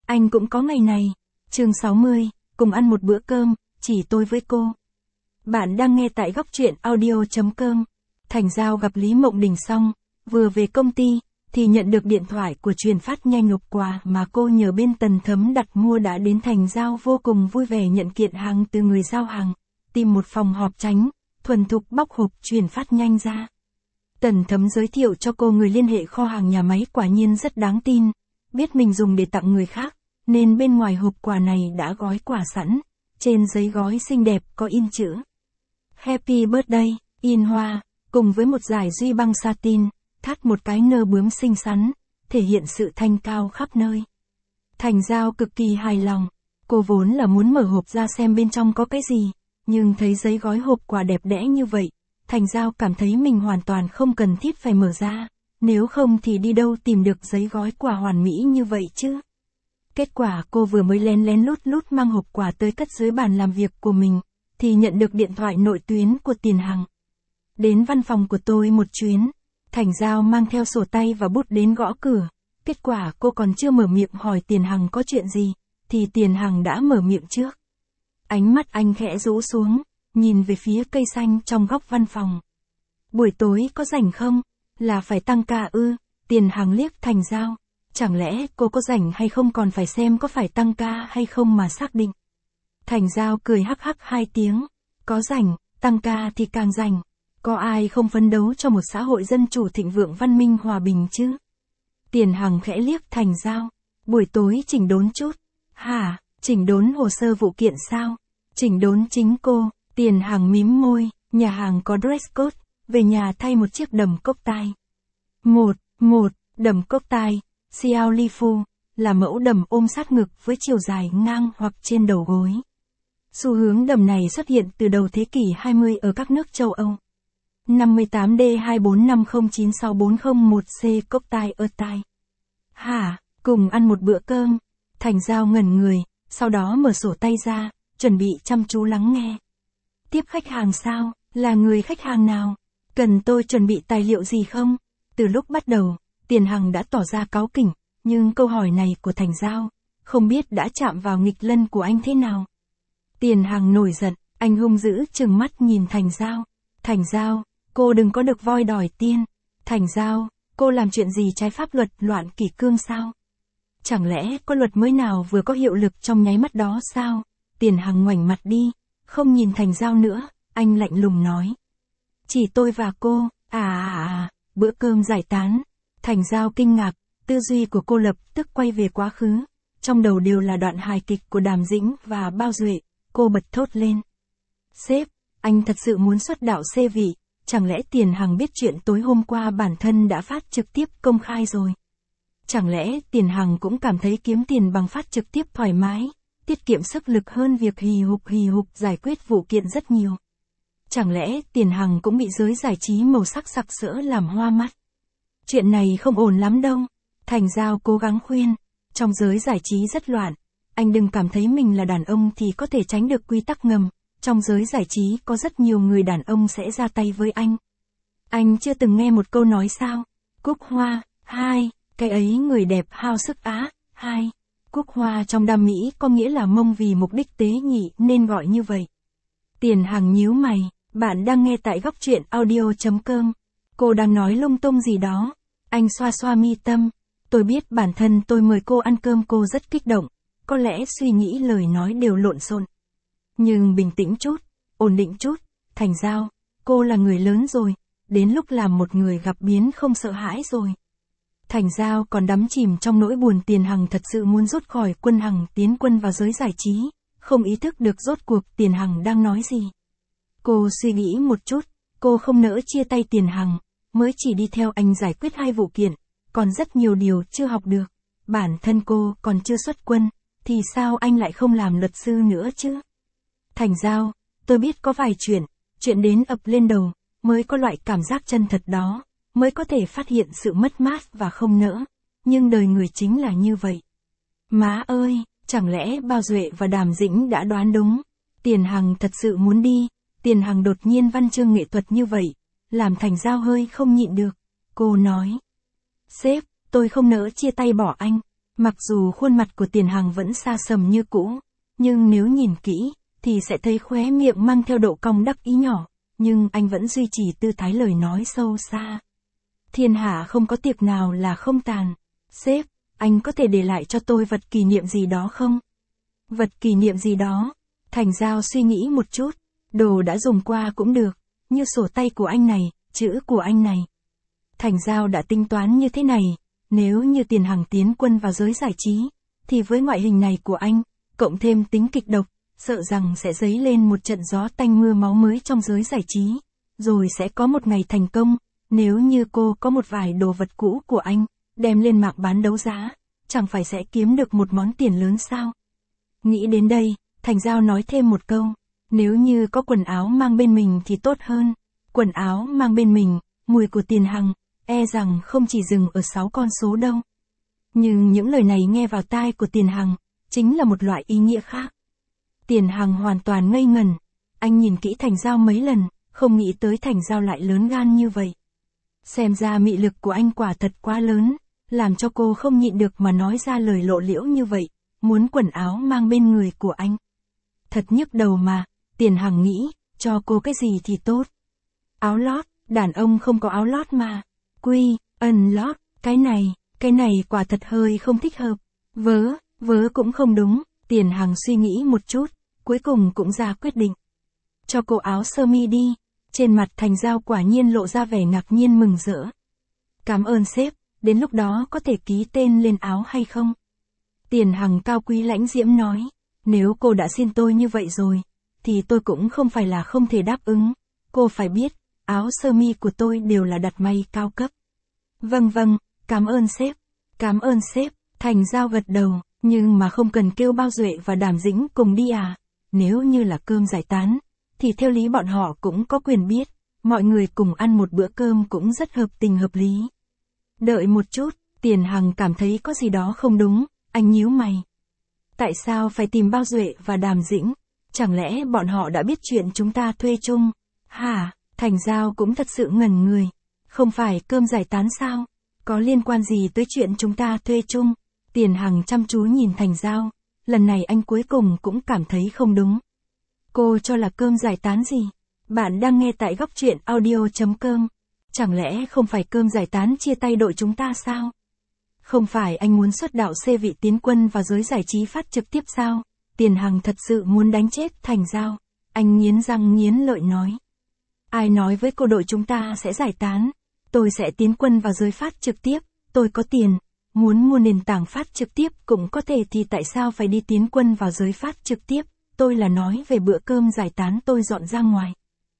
Anh cũng có ngày này. Chương 60, cùng ăn một bữa cơm, chỉ tôi với cô. Bạn đang nghe tại góc truyện audio.com. Thành Giao gặp Lý Mộng Đình xong, vừa về công ty, thì nhận được điện thoại của truyền phát nhanh nộp quà mà cô nhờ bên Tần Thấm đặt mua đã đến. Thành Giao vô cùng vui vẻ nhận kiện hàng từ người giao hàng, tìm một phòng họp tránh, thuần thục bóc hộp truyền phát nhanh ra. Tần Thấm giới thiệu cho cô người liên hệ kho hàng nhà máy quả nhiên rất đáng tin, biết mình dùng để tặng người khác, nên bên ngoài hộp quà này đã gói quà sẵn, trên giấy gói xinh đẹp có in chữ Happy Birthday, in hoa, cùng với một dải duy băng satin, thắt một cái nơ bướm xinh xắn, thể hiện sự thanh cao khắp nơi. Thành Giao cực kỳ hài lòng, cô vốn là muốn mở hộp ra xem bên trong có cái gì, nhưng thấy giấy gói hộp quà đẹp đẽ như vậy, Thành Giao cảm thấy mình hoàn toàn không cần thiết phải mở ra, nếu không thì đi đâu tìm được giấy gói quà hoàn mỹ như vậy chứ. Kết quả cô vừa mới lén lén lút lút mang hộp quà tới cất dưới bàn làm việc của mình, thì nhận được điện thoại nội tuyến của Tiền Hằng. Đến văn phòng của tôi một chuyến, Thành Giao mang theo sổ tay và bút đến gõ cửa. Kết quả cô còn chưa mở miệng hỏi Tiền Hằng có chuyện gì, thì Tiền Hằng đã mở miệng trước. Ánh mắt anh khẽ rũ xuống, nhìn về phía cây xanh trong góc văn phòng. Buổi tối có rảnh không? Là phải tăng ca ư? Tiền Hằng liếc Thành Giao. Chẳng lẽ cô có rảnh hay không còn phải xem có phải tăng ca hay không mà xác định. Thành Giao cười hắc hắc hai tiếng. Có rảnh, tăng ca thì càng rảnh. Có ai không phấn đấu cho một xã hội dân chủ thịnh vượng văn minh hòa bình chứ? Tiền Hằng khẽ liếc Thành Giao. Buổi tối chỉnh đốn chút. Hả, chỉnh đốn hồ sơ vụ kiện sao? Chỉnh đốn chính cô. Tiền Hằng mím môi. Nhà hàng có dress code, về nhà thay một chiếc đầm cốc tai. Đầm cốc tai, Xiao Li Fu, là mẫu đầm ôm sát ngực với chiều dài ngang hoặc trên đầu gối. Xu hướng đầm này xuất hiện từ đầu thế kỷ 20 ở các nước châu Âu. 58D245096401C cốc tai ơ tai. Hả, cùng ăn một bữa cơm. Thành Giao ngẩn người, sau đó mở sổ tay ra, chuẩn bị chăm chú lắng nghe. Tiếp khách hàng sao? Là người khách hàng nào? Cần tôi chuẩn bị tài liệu gì không? Từ lúc bắt đầu, Tiền Hằng đã tỏ ra cáu kỉnh, nhưng câu hỏi này của Thành Giao, không biết đã chạm vào nghịch lân của anh thế nào. Tiền Hằng nổi giận, anh hung dữ trừng mắt nhìn Thành Giao. Thành Giao, cô đừng có được voi đòi tiên. Thành Giao, cô làm chuyện gì trái pháp luật loạn kỷ cương sao? Chẳng lẽ có luật mới nào vừa có hiệu lực trong nháy mắt đó sao? Tiền Hằng ngoảnh mặt đi, không nhìn Thành Giao nữa, anh lạnh lùng nói. Chỉ tôi và cô, bữa cơm giải tán. Thành Giao kinh ngạc, tư duy của cô lập tức quay về quá khứ. Trong đầu đều là đoạn hài kịch của Đàm Dĩnh và Bao Duệ, cô bật thốt lên. Sếp, anh thật sự muốn xuất đạo xê vị, chẳng lẽ Tiền Hằng biết chuyện tối hôm qua bản thân đã phát trực tiếp công khai rồi? Chẳng lẽ Tiền Hằng cũng cảm thấy kiếm tiền bằng phát trực tiếp thoải mái, tiết kiệm sức lực hơn việc hì hục giải quyết vụ kiện rất nhiều? Chẳng lẽ Tiền Hằng cũng bị giới giải trí màu sắc sặc sỡ làm hoa mắt? Chuyện này không ổn lắm đâu. Thành Giao cố gắng khuyên. Trong giới giải trí rất loạn. Anh đừng cảm thấy mình là đàn ông thì có thể tránh được quy tắc ngầm. Trong giới giải trí có rất nhiều người đàn ông sẽ ra tay với anh. Anh chưa từng nghe một câu nói sao? Cúc hoa, hai, cái ấy người đẹp hao sức á, hai. Cúc hoa trong đam mỹ có nghĩa là mông vì mục đích tế nhị nên gọi như vậy. Tiền Hằng nhíu mày, bạn đang nghe tại góc truyện audio.com. Cô đang nói lung tung gì đó. Anh xoa xoa mi tâm. Tôi biết bản thân tôi mời cô ăn cơm cô rất kích động. Có lẽ suy nghĩ lời nói đều lộn xộn. Nhưng bình tĩnh chút, ổn định chút. Thành Giao, cô là người lớn rồi. Đến lúc làm một người gặp biến không sợ hãi rồi. Thành Giao còn đắm chìm trong nỗi buồn. Tiền Hằng thật sự muốn rút khỏi quân Hằng tiến quân vào giới giải trí. Không ý thức được rốt cuộc Tiền Hằng đang nói gì. Cô suy nghĩ một chút. Cô không nỡ chia tay Tiền Hằng. Mới chỉ đi theo anh giải quyết 2 vụ kiện, còn rất nhiều điều chưa học được. Bản thân cô còn chưa xuất quân, thì sao anh lại không làm luật sư nữa chứ? Thành Giao, tôi biết có vài chuyện đến ập lên đầu, mới có loại cảm giác chân thật đó, mới có thể phát hiện sự mất mát và không nỡ. Nhưng đời người chính là như vậy. Má ơi, chẳng lẽ Bao Duệ và Đàm Dĩnh đã đoán đúng? Tiền Hằng thật sự muốn đi. Tiền Hằng đột nhiên văn chương nghệ thuật như vậy, làm Thành Giao hơi không nhịn được. Cô nói. Sếp, tôi không nỡ chia tay bỏ anh. Mặc dù khuôn mặt của Tiền Hằng vẫn xa sầm như cũ, nhưng nếu nhìn kỹ, thì sẽ thấy khóe miệng mang theo độ cong đắc ý nhỏ, nhưng anh vẫn duy trì tư thái lời nói sâu xa. Thiên hạ không có tiệc nào là không tàn. Sếp, anh có thể để lại cho tôi vật kỷ niệm gì đó không? Vật kỷ niệm gì đó? Thành Giao suy nghĩ một chút, đồ đã dùng qua cũng được, như sổ tay của anh này, chữ của anh này. Thành Giao đã tính toán như thế này, nếu như Tiền Hằng tiến quân vào giới giải trí, thì với ngoại hình này của anh, cộng thêm tính kịch độc, sợ rằng sẽ dấy lên một trận gió tanh mưa máu mới trong giới giải trí, rồi sẽ có một ngày thành công, nếu như cô có một vài đồ vật cũ của anh, đem lên mạng bán đấu giá, chẳng phải sẽ kiếm được một món tiền lớn sao? Nghĩ đến đây, Thành Giao nói thêm một câu, nếu như có quần áo mang bên mình thì tốt hơn, quần áo mang bên mình, mùi của Tiền Hằng, e rằng không chỉ dừng ở 6 con số đâu. Nhưng những lời này nghe vào tai của Tiền Hằng, chính là một loại ý nghĩa khác. Tiền Hằng hoàn toàn ngây ngẩn, anh nhìn kỹ Thành Giao mấy lần, không nghĩ tới Thành Giao lại lớn gan như vậy. Xem ra mị lực của anh quả thật quá lớn, làm cho cô không nhịn được mà nói ra lời lộ liễu như vậy, muốn quần áo mang bên người của anh. Thật nhức đầu mà, Tiền Hằng nghĩ, cho cô cái gì thì tốt. Áo lót, đàn ông không có áo lót mà. Lót, cái này quả thật hơi không thích hợp. Vớ cũng không đúng, Tiền Hằng suy nghĩ một chút, cuối cùng cũng ra quyết định. Cho cô áo sơ mi đi. Trên mặt Thành Giao quả nhiên lộ ra vẻ ngạc nhiên mừng rỡ. Cảm ơn sếp, đến lúc đó có thể ký tên lên áo hay không? Tiền Hằng cao quý lãnh diễm nói, nếu cô đã xin tôi như vậy rồi, thì tôi cũng không phải là không thể đáp ứng. Cô phải biết, áo sơ mi của tôi đều là đặt may cao cấp. Vâng, cảm ơn sếp, Thành Giao gật đầu, nhưng mà không cần kêu Bao Duệ và Đàm Dĩnh cùng đi à? Nếu như là cơm giải tán, thì theo lý bọn họ cũng có quyền biết, mọi người cùng ăn một bữa cơm cũng rất hợp tình hợp lý. Đợi một chút, Tiền Hằng cảm thấy có gì đó không đúng, anh nhíu mày. Tại sao phải tìm Bao Duệ và Đàm Dĩnh? Chẳng lẽ bọn họ đã biết chuyện chúng ta thuê chung? Hả? Thành Giao cũng thật sự ngẩn người. Không phải cơm giải tán sao? Có liên quan gì tới chuyện chúng ta thuê chung? Tiền Hằng chăm chú nhìn Thành Giao, lần này anh cuối cùng cũng cảm thấy không đúng. Cô cho là cơm giải tán gì? Bạn đang nghe tại Góc Truyện Audio.com. Chẳng lẽ không phải cơm giải tán chia tay đội chúng ta sao? Không phải anh muốn xuất đạo xê vị tiến quân vào giới giải trí phát trực tiếp sao? Tiền Hằng thật sự muốn đánh chết Thành Giao. Anh nghiến răng nghiến lợi nói. Ai nói với cô đội chúng ta sẽ giải tán? Tôi sẽ tiến quân vào giới phát trực tiếp, tôi có tiền. Muốn mua nền tảng phát trực tiếp cũng có thể thì tại sao phải đi tiến quân vào giới phát trực tiếp? Tôi là nói về bữa cơm giải tán tôi dọn ra ngoài.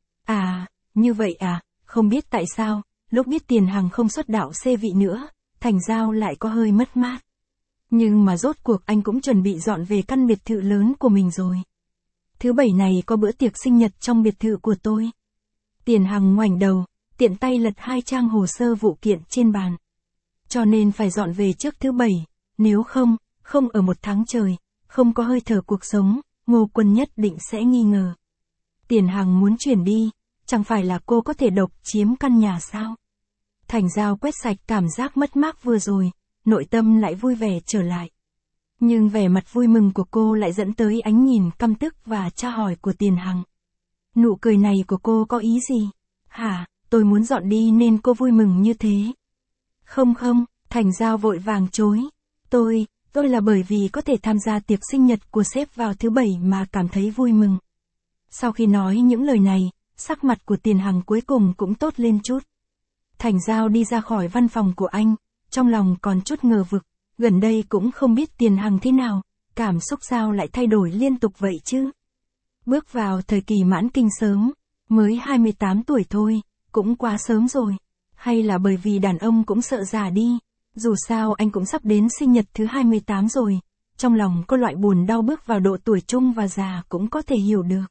À, như vậy à, không biết tại sao, lúc biết Tiền Hằng không xuất đạo xê vị nữa, Thành Giao lại có hơi mất mát. Nhưng mà rốt cuộc anh cũng chuẩn bị dọn về căn biệt thự lớn của mình rồi. Thứ Bảy này có bữa tiệc sinh nhật trong biệt thự của tôi. Tiền Hằng ngoảnh đầu, tiện tay lật 2 trang hồ sơ vụ kiện trên bàn. Cho nên phải dọn về trước thứ Bảy, nếu không ở 1 tháng trời, không có hơi thở cuộc sống, Ngô Quân nhất định sẽ nghi ngờ. Tiền Hằng muốn chuyển đi, chẳng phải là cô có thể độc chiếm căn nhà sao? Thành Giao quét sạch cảm giác mất mát vừa rồi, nội tâm lại vui vẻ trở lại. Nhưng vẻ mặt vui mừng của cô lại dẫn tới ánh nhìn căm tức và tra hỏi của Tiền Hằng. Nụ cười này của cô có ý gì? Hả, tôi muốn dọn đi nên cô vui mừng như thế. Không, Thành Giao vội vàng chối. Tôi là bởi vì có thể tham gia tiệc sinh nhật của sếp vào thứ Bảy mà cảm thấy vui mừng. Sau khi nói những lời này, sắc mặt của Tiền Hằng cuối cùng cũng tốt lên chút. Thành Giao đi ra khỏi văn phòng của anh, trong lòng còn chút ngờ vực, gần đây cũng không biết Tiền Hằng thế nào, cảm xúc sao lại thay đổi liên tục vậy chứ. Bước vào thời kỳ mãn kinh sớm, mới 28 tuổi thôi, cũng quá sớm rồi. Hay là bởi vì đàn ông cũng sợ già đi, dù sao anh cũng sắp đến sinh nhật thứ 28 rồi, trong lòng có loại buồn đau bước vào độ tuổi trung và già cũng có thể hiểu được.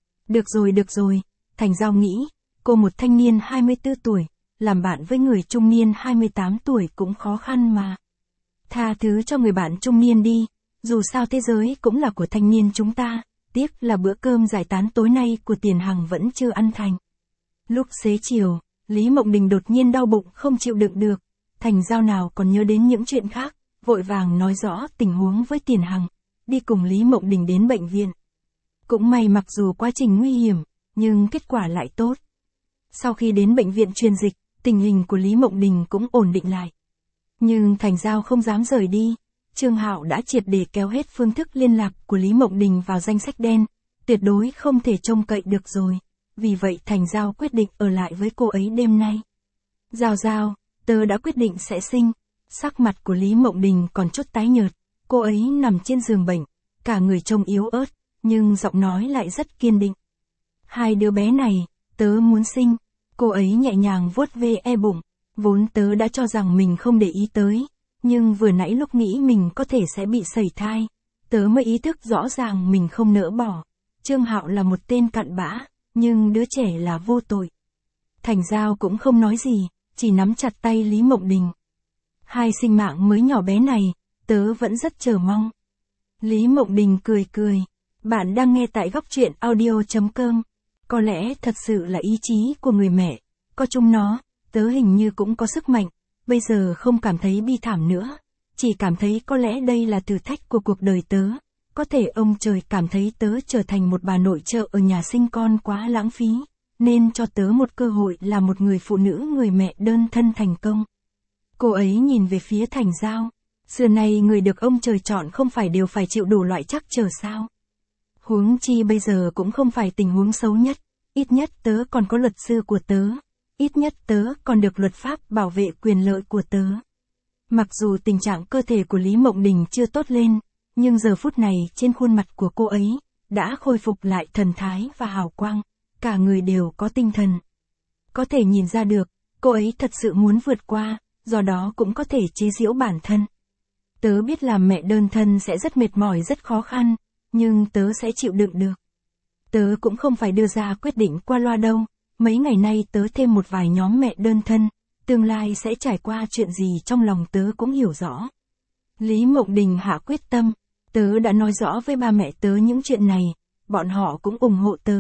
Được rồi, Thành Giao nghĩ, cô một thanh niên 24 tuổi, làm bạn với người trung niên 28 tuổi cũng khó khăn mà. Tha thứ cho người bạn trung niên đi, dù sao thế giới cũng là của thanh niên chúng ta, tiếc là bữa cơm giải tán tối nay của Tiền Hằng vẫn chưa ăn thành. Lúc xế chiều, Lý Mộng Đình đột nhiên đau bụng không chịu đựng được, Thành Giao nào còn nhớ đến những chuyện khác, vội vàng nói rõ tình huống với Tiền Hằng, đi cùng Lý Mộng Đình đến bệnh viện. Cũng may mặc dù quá trình nguy hiểm, nhưng kết quả lại tốt. Sau khi đến bệnh viện truyền dịch, tình hình của Lý Mộng Đình cũng ổn định lại. Nhưng Thành Giao không dám rời đi, Trương Hạo đã triệt để kéo hết phương thức liên lạc của Lý Mộng Đình vào danh sách đen, tuyệt đối không thể trông cậy được rồi. Vì vậy Thành Giao quyết định ở lại với cô ấy đêm nay. Giao Giao, tớ đã quyết định sẽ sinh. Sắc mặt của Lý Mộng Đình còn chút tái nhợt, cô ấy nằm trên giường bệnh, cả người trông yếu ớt, nhưng giọng nói lại rất kiên định. Hai đứa bé này, tớ muốn sinh. Cô ấy nhẹ nhàng vuốt ve bụng, vốn tớ đã cho rằng mình không để ý tới, nhưng vừa nãy lúc nghĩ mình có thể sẽ bị sẩy thai, tớ mới ý thức rõ ràng mình không nỡ bỏ. Trương Hạo là một tên cặn bã, nhưng đứa trẻ là vô tội. Thành Giao cũng không nói gì, chỉ nắm chặt tay Lý Mộng Đình. Hai sinh mạng mới nhỏ bé này, tớ vẫn rất chờ mong. Lý Mộng Đình cười cười. Bạn đang nghe tại góc truyện audio.com. Có lẽ thật sự là ý chí của người mẹ. Có chung nó, tớ hình như cũng có sức mạnh. Bây giờ không cảm thấy bi thảm nữa. Chỉ cảm thấy có lẽ đây là thử thách của cuộc đời tớ. Có thể ông trời cảm thấy tớ trở thành một bà nội trợ ở nhà sinh con quá lãng phí, nên cho tớ một cơ hội là một người phụ nữ người mẹ đơn thân thành công. Cô ấy nhìn về phía Thành Giao. Xưa nay người được ông trời chọn không phải đều phải chịu đủ loại trắc trở sao. Huống chi bây giờ cũng không phải tình huống xấu nhất. Ít nhất tớ còn có luật sư của tớ. Ít nhất tớ còn được luật pháp bảo vệ quyền lợi của tớ. Mặc dù tình trạng cơ thể của Lý Mộng Đình chưa tốt lên, nhưng giờ phút này trên khuôn mặt của cô ấy, đã khôi phục lại thần thái và hào quang. Cả người đều có tinh thần. Có thể nhìn ra được, cô ấy thật sự muốn vượt qua, do đó cũng có thể chế giễu bản thân. Tớ biết làm mẹ đơn thân sẽ rất mệt mỏi rất khó khăn, nhưng tớ sẽ chịu đựng được. Tớ cũng không phải đưa ra quyết định qua loa đâu, mấy ngày nay tớ thêm một vài nhóm mẹ đơn thân, tương lai sẽ trải qua chuyện gì trong lòng tớ cũng hiểu rõ. Lý Mộng Đình hạ quyết tâm, tớ đã nói rõ với ba mẹ tớ những chuyện này, bọn họ cũng ủng hộ tớ.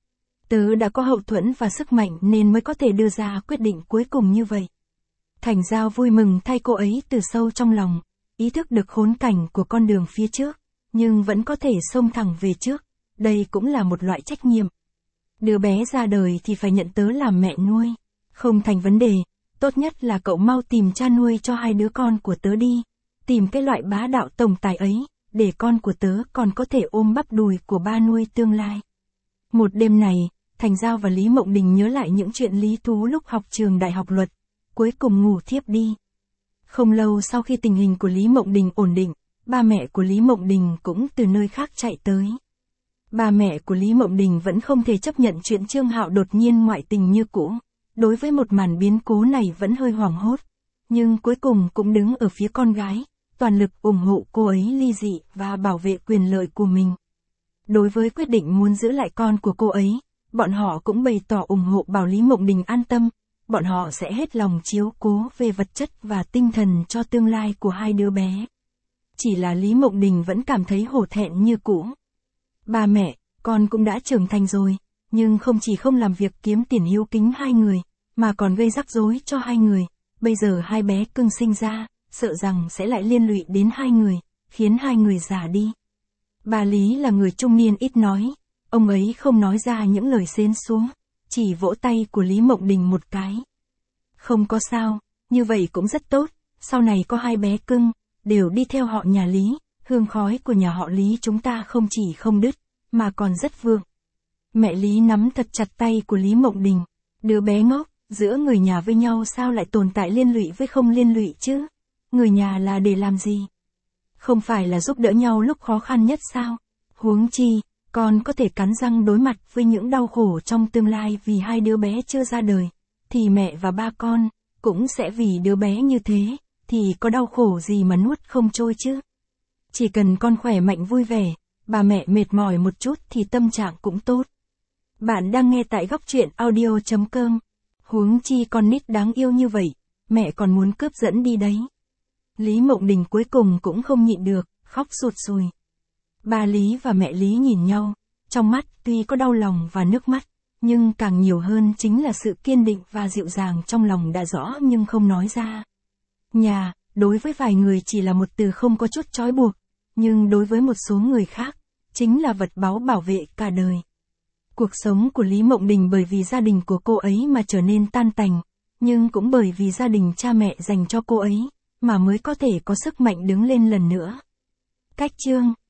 Tớ đã có hậu thuẫn và sức mạnh nên mới có thể đưa ra quyết định cuối cùng như vậy. Thành Giao vui mừng thay cô ấy từ sâu trong lòng, ý thức được khốn cảnh của con đường phía trước, nhưng vẫn có thể xông thẳng về trước, đây cũng là một loại trách nhiệm. Đứa bé ra đời thì phải nhận tớ làm mẹ nuôi, không thành vấn đề, tốt nhất là cậu mau tìm cha nuôi cho hai đứa con của tớ đi, tìm cái loại bá đạo tổng tài ấy, để con của tớ còn có thể ôm bắp đùi của ba nuôi tương lai. Một đêm này, Thành Giao và Lý Mộng Đình nhớ lại những chuyện lý thú lúc học trường đại học luật, cuối cùng ngủ thiếp đi. Không lâu sau khi tình hình của Lý Mộng Đình ổn định, ba mẹ của Lý Mộng Đình cũng từ nơi khác chạy tới. Ba mẹ của Lý Mộng Đình vẫn không thể chấp nhận chuyện Trương Hạo đột nhiên ngoại tình như cũ, đối với một màn biến cố này vẫn hơi hoảng hốt, nhưng cuối cùng cũng đứng ở phía con gái, toàn lực ủng hộ cô ấy ly dị và bảo vệ quyền lợi của mình. Đối với quyết định muốn giữ lại con của cô ấy, bọn họ cũng bày tỏ ủng hộ bảo Lý Mộng Đình an tâm, bọn họ sẽ hết lòng chiếu cố về vật chất và tinh thần cho tương lai của hai đứa bé. Chỉ là Lý Mộng Đình vẫn cảm thấy hổ thẹn như cũ. Ba mẹ, con cũng đã trưởng thành rồi, nhưng không chỉ không làm việc kiếm tiền hiếu kính hai người, mà còn gây rắc rối cho hai người. Bây giờ hai bé cưng sinh ra, sợ rằng sẽ lại liên lụy đến hai người, khiến hai người già đi. Bà Lý là người trung niên ít nói, ông ấy không nói ra những lời xến xuống, chỉ vỗ tay của Lý Mộng Đình một cái. Không có sao, như vậy cũng rất tốt, sau này có hai bé cưng, đều đi theo họ nhà Lý, hương khói của nhà họ Lý chúng ta không chỉ không đứt, mà còn rất vượng. Mẹ Lý nắm thật chặt tay của Lý Mộng Đình, đứa bé ngốc, giữa người nhà với nhau sao lại tồn tại liên lụy với không liên lụy chứ? Người nhà là để làm gì? Không phải là giúp đỡ nhau lúc khó khăn nhất sao? Huống chi, con có thể cắn răng đối mặt với những đau khổ trong tương lai vì hai đứa bé chưa ra đời, thì mẹ và ba con cũng sẽ vì đứa bé như thế, thì có đau khổ gì mà nuốt không trôi chứ? Chỉ cần con khỏe mạnh vui vẻ, bà mẹ mệt mỏi một chút thì tâm trạng cũng tốt. Bạn đang nghe tại góc truyện audio.com. Huống chi con nít đáng yêu như vậy, mẹ còn muốn cướp dẫn đi đấy. Lý Mộng Đình cuối cùng cũng không nhịn được, khóc sụt sùi. Ba Lý và mẹ Lý nhìn nhau, trong mắt tuy có đau lòng và nước mắt, nhưng càng nhiều hơn chính là sự kiên định và dịu dàng trong lòng đã rõ nhưng không nói ra. Nhà, đối với vài người chỉ là một từ không có chút trói buộc, nhưng đối với một số người khác, chính là vật báu bảo vệ cả đời. Cuộc sống của Lý Mộng Đình bởi vì gia đình của cô ấy mà trở nên tan tành, nhưng cũng bởi vì gia đình cha mẹ dành cho cô ấy, mà mới có thể có sức mạnh đứng lên lần nữa. Cách chương